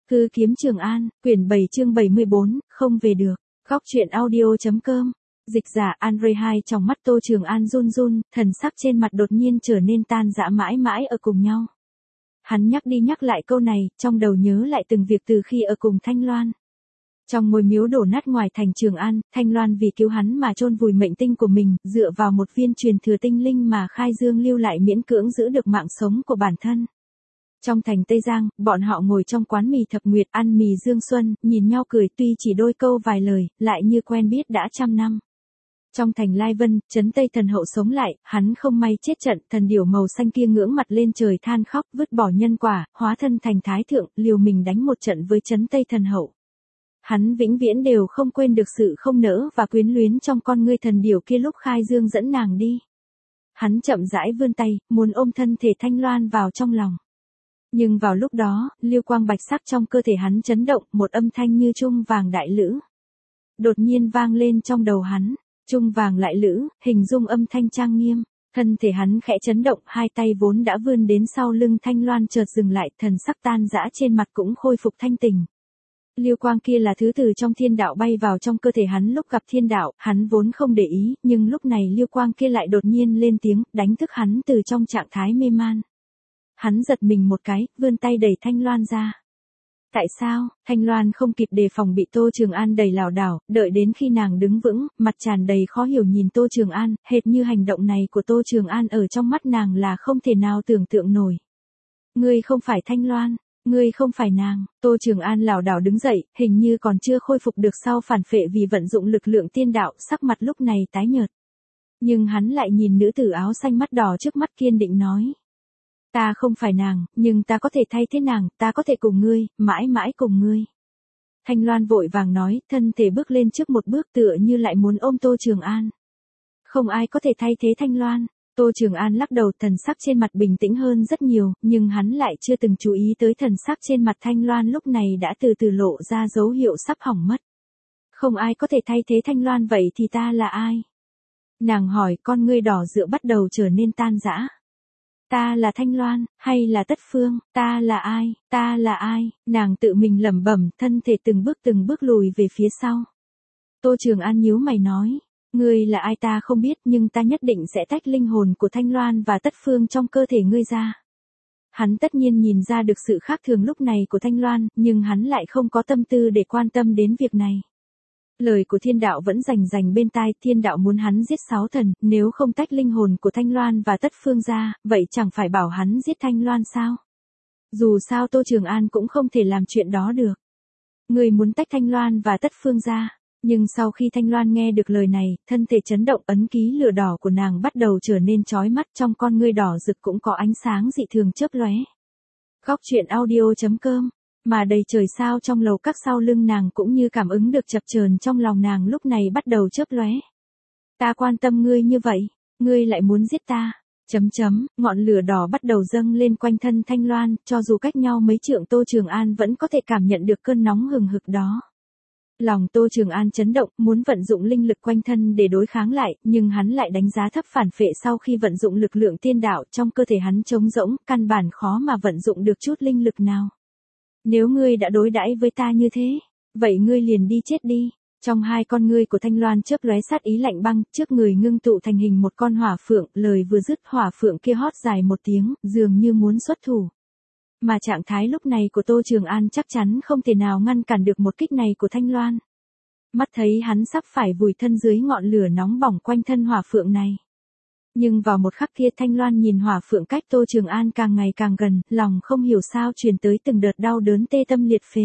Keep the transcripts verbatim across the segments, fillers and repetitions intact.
Hư kiếm Trường An, quyển bảy chương bảy mươi bốn, không về được. Góc truyện audio.com. Dịch giả Andre hai trong mắt Tô Trường An run run, thần sắc trên mặt đột nhiên trở nên tan rã mãi mãi ở cùng nhau. Hắn nhắc đi nhắc lại câu này, trong đầu nhớ lại từng việc từ khi ở cùng Thanh Loan. Trong ngôi miếu đổ nát ngoài thành Trường An, Thanh Loan vì cứu hắn mà chôn vùi mệnh tinh của mình, dựa vào một viên truyền thừa tinh linh mà Khai Dương lưu lại miễn cưỡng giữ được mạng sống của bản thân. Trong thành Tây Giang, bọn họ ngồi trong quán mì Thập Nguyệt ăn mì Dương Xuân, nhìn nhau cười tuy chỉ đôi câu vài lời, lại như quen biết đã trăm năm. Trong thành Lai Vân, trấn Tây Thần Hậu sống lại, hắn không may chết trận, thần điểu màu xanh kia ngưỡng mặt lên trời than khóc, vứt bỏ nhân quả, hóa thân thành thái thượng, liều mình đánh một trận với trấn Tây Thần Hậu. Hắn vĩnh viễn đều không quên được sự không nỡ và quyến luyến trong con ngươi thần điểu kia lúc Khai Dương dẫn nàng đi. Hắn chậm rãi vươn tay, muốn ôm thân thể Thanh Loan vào trong lòng. Nhưng vào lúc đó, lưu quang bạch sắc trong cơ thể hắn chấn động, một âm thanh như trung vàng đại lữ. Đột nhiên vang lên trong đầu hắn, trung vàng lại lữ, hình dung âm thanh trang nghiêm, thân thể hắn khẽ chấn động, hai tay vốn đã vươn đến sau lưng Thanh Loan chợt dừng lại, thần sắc tan rã trên mặt cũng khôi phục thanh tình. Lưu quang kia là thứ từ trong thiên đạo bay vào trong cơ thể hắn lúc gặp thiên đạo, hắn vốn không để ý, nhưng lúc này lưu quang kia lại đột nhiên lên tiếng, đánh thức hắn từ trong trạng thái mê man. Hắn giật mình một cái, vươn tay đẩy Thanh Loan ra. Tại sao? Thanh Loan không kịp đề phòng bị Tô Trường An đẩy lảo đảo, đợi đến khi nàng đứng vững, mặt tràn đầy khó hiểu nhìn Tô Trường An, hệt như hành động này của Tô Trường An ở trong mắt nàng là không thể nào tưởng tượng nổi. Ngươi không phải Thanh Loan, ngươi không phải nàng. Tô Trường An lảo đảo đứng dậy, hình như còn chưa khôi phục được sau phản phệ vì vận dụng lực lượng tiên đạo, sắc mặt lúc này tái nhợt. Nhưng hắn lại nhìn nữ tử áo xanh mắt đỏ trước mắt kiên định nói. Ta không phải nàng, nhưng ta có thể thay thế nàng, ta có thể cùng ngươi, mãi mãi cùng ngươi. Thanh Loan vội vàng nói, thân thể bước lên trước một bước tựa như lại muốn ôm Tô Trường An. Không ai có thể thay thế Thanh Loan. Tô Trường An lắc đầu, thần sắc trên mặt bình tĩnh hơn rất nhiều, nhưng hắn lại chưa từng chú ý tới thần sắc trên mặt Thanh Loan lúc này đã từ từ lộ ra dấu hiệu sắp hỏng mất. Không ai có thể thay thế Thanh Loan, vậy thì ta là ai? Nàng hỏi, con ngươi đỏ rượu bắt đầu trở nên tan rã. Ta là Thanh Loan, hay là Tất Phương, ta là ai, ta là ai, nàng tự mình lẩm bẩm, thân thể từng bước từng bước lùi về phía sau. Tô Trường An nhíu mày nói, ngươi là ai ta không biết nhưng ta nhất định sẽ tách linh hồn của Thanh Loan và Tất Phương trong cơ thể ngươi ra. Hắn tất nhiên nhìn ra được sự khác thường lúc này của Thanh Loan, nhưng hắn lại không có tâm tư để quan tâm đến việc này. Lời của thiên đạo vẫn rành rành bên tai, thiên đạo muốn hắn giết sáu thần, nếu không tách linh hồn của Thanh Loan và Tất Phương ra, vậy chẳng phải bảo hắn giết Thanh Loan sao? Dù sao Tô Trường An cũng không thể làm chuyện đó được. Người muốn tách Thanh Loan và Tất Phương ra, nhưng sau khi Thanh Loan nghe được lời này, thân thể chấn động, ấn ký lửa đỏ của nàng bắt đầu trở nên chói mắt, trong con ngươi đỏ rực cũng có ánh sáng dị thường chớp lóe. Góc truyện audio.com. Mà đầy trời sao trong lầu các sau lưng nàng cũng như cảm ứng được chập chờn trong lòng nàng lúc này bắt đầu chớp lóe. Ta quan tâm ngươi như vậy, ngươi lại muốn giết ta. Chấm chấm, ngọn lửa đỏ bắt đầu dâng lên quanh thân Thanh Loan, cho dù cách nhau mấy trượng Tô Trường An vẫn có thể cảm nhận được cơn nóng hừng hực đó. Lòng Tô Trường An chấn động, muốn vận dụng linh lực quanh thân để đối kháng lại, nhưng hắn lại đánh giá thấp phản phệ sau khi vận dụng lực lượng tiên đạo, trong cơ thể hắn trống rỗng, căn bản khó mà vận dụng được chút linh lực nào. Nếu ngươi đã đối đãi với ta như thế, vậy ngươi liền đi chết đi. Trong hai con ngươi của Thanh Loan chớp lóe sát ý lạnh băng, trước người ngưng tụ thành hình một con hỏa phượng, lời vừa dứt hỏa phượng kia hót dài một tiếng, dường như muốn xuất thủ. Mà trạng thái lúc này của Tô Trường An chắc chắn không thể nào ngăn cản được một kích này của Thanh Loan. Mắt thấy hắn sắp phải vùi thân dưới ngọn lửa nóng bỏng quanh thân hỏa phượng này. Nhưng vào một khắc kia Thanh Loan nhìn hỏa phượng cách Tô Trường An càng ngày càng gần, lòng không hiểu sao truyền tới từng đợt đau đớn tê tâm liệt phế.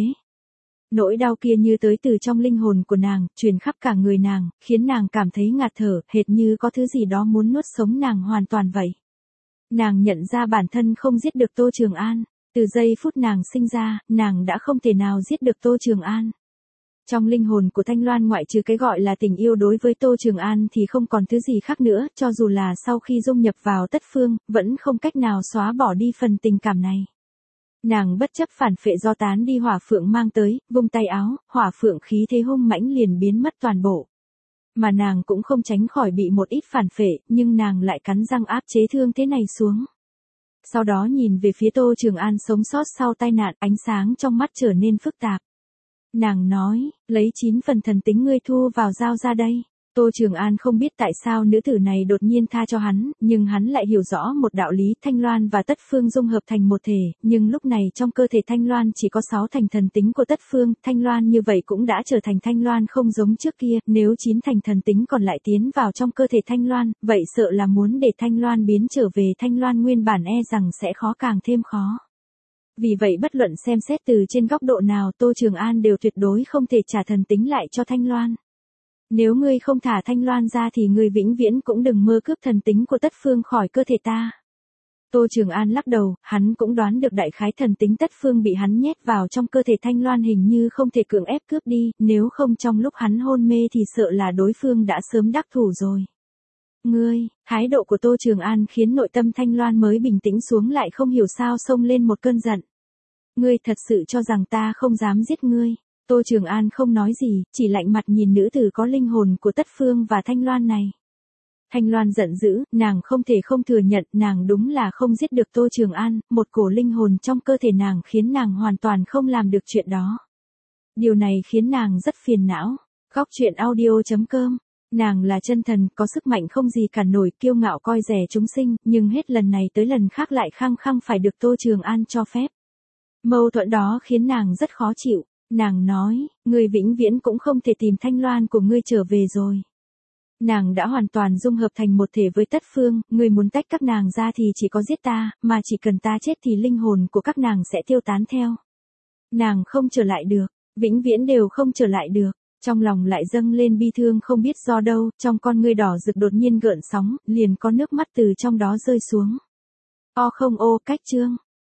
Nỗi đau kia như tới từ trong linh hồn của nàng, truyền khắp cả người nàng, khiến nàng cảm thấy ngạt thở, hệt như có thứ gì đó muốn nuốt sống nàng hoàn toàn vậy. Nàng nhận ra bản thân không giết được Tô Trường An, từ giây phút nàng sinh ra, nàng đã không thể nào giết được Tô Trường An. Trong linh hồn của Thanh Loan ngoại trừ cái gọi là tình yêu đối với Tô Trường An thì không còn thứ gì khác nữa, cho dù là sau khi dung nhập vào Tất Phương, vẫn không cách nào xóa bỏ đi phần tình cảm này. Nàng bất chấp phản phệ do tán đi hỏa phượng mang tới, vung tay áo, hỏa phượng khí thế hung mãnh liền biến mất toàn bộ. Mà nàng cũng không tránh khỏi bị một ít phản phệ, nhưng nàng lại cắn răng áp chế thương thế này xuống. Sau đó nhìn về phía Tô Trường An sống sót sau tai nạn, ánh sáng trong mắt trở nên phức tạp. Nàng nói, lấy chín phần thần tính ngươi thu vào giao ra đây. Tô Trường An không biết tại sao nữ tử này đột nhiên tha cho hắn, nhưng hắn lại hiểu rõ một đạo lý, Thanh Loan và Tất Phương dung hợp thành một thể, nhưng lúc này trong cơ thể Thanh Loan chỉ có sáu thành thần tính của Tất Phương, Thanh Loan như vậy cũng đã trở thành Thanh Loan không giống trước kia, nếu chín thành thần tính còn lại tiến vào trong cơ thể Thanh Loan, vậy sợ là muốn để Thanh Loan biến trở về Thanh Loan nguyên bản e rằng sẽ khó càng thêm khó. Vì vậy bất luận xem xét từ trên góc độ nào Tô Trường An đều tuyệt đối không thể trả thần tính lại cho Thanh Loan. Nếu ngươi không thả Thanh Loan ra thì ngươi vĩnh viễn cũng đừng mơ cướp thần tính của Tất Phương khỏi cơ thể ta. Tô Trường An lắc đầu, hắn cũng đoán được đại khái thần tính Tất Phương bị hắn nhét vào trong cơ thể Thanh Loan hình như không thể cưỡng ép cướp đi, nếu không trong lúc hắn hôn mê thì sợ là đối phương đã sớm đắc thủ rồi. Ngươi, thái độ của Tô Trường An khiến nội tâm Thanh Loan mới bình tĩnh xuống lại không hiểu sao xông lên một cơn giận. Ngươi thật sự cho rằng ta không dám giết ngươi. Tô Trường An không nói gì, chỉ lạnh mặt nhìn nữ tử có linh hồn của Tất Phương và Thanh Loan này. Thanh Loan giận dữ, nàng không thể không thừa nhận, nàng đúng là không giết được Tô Trường An, một cổ linh hồn trong cơ thể nàng khiến nàng hoàn toàn không làm được chuyện đó. Điều này khiến nàng rất phiền não. Góc truyện audio chấm com. Nàng là chân thần, có sức mạnh không gì cản nổi, kiêu ngạo coi rẻ chúng sinh, nhưng hết lần này tới lần khác lại khăng khăng phải được Tô Trường An cho phép. Mâu thuẫn đó khiến nàng rất khó chịu. Nàng nói, ngươi vĩnh viễn cũng không thể tìm Thanh Loan của ngươi trở về rồi. Nàng đã hoàn toàn dung hợp thành một thể với Tất Phương, ngươi muốn tách các nàng ra thì chỉ có giết ta, mà chỉ cần ta chết thì linh hồn của các nàng sẽ tiêu tán theo. Nàng không trở lại được, vĩnh viễn đều không trở lại được. Trong lòng lại dâng lên bi thương không biết do đâu, trong con ngươi đỏ rực đột nhiên gợn sóng, liền có nước mắt từ trong đó rơi xuống. O không ô, cách chương.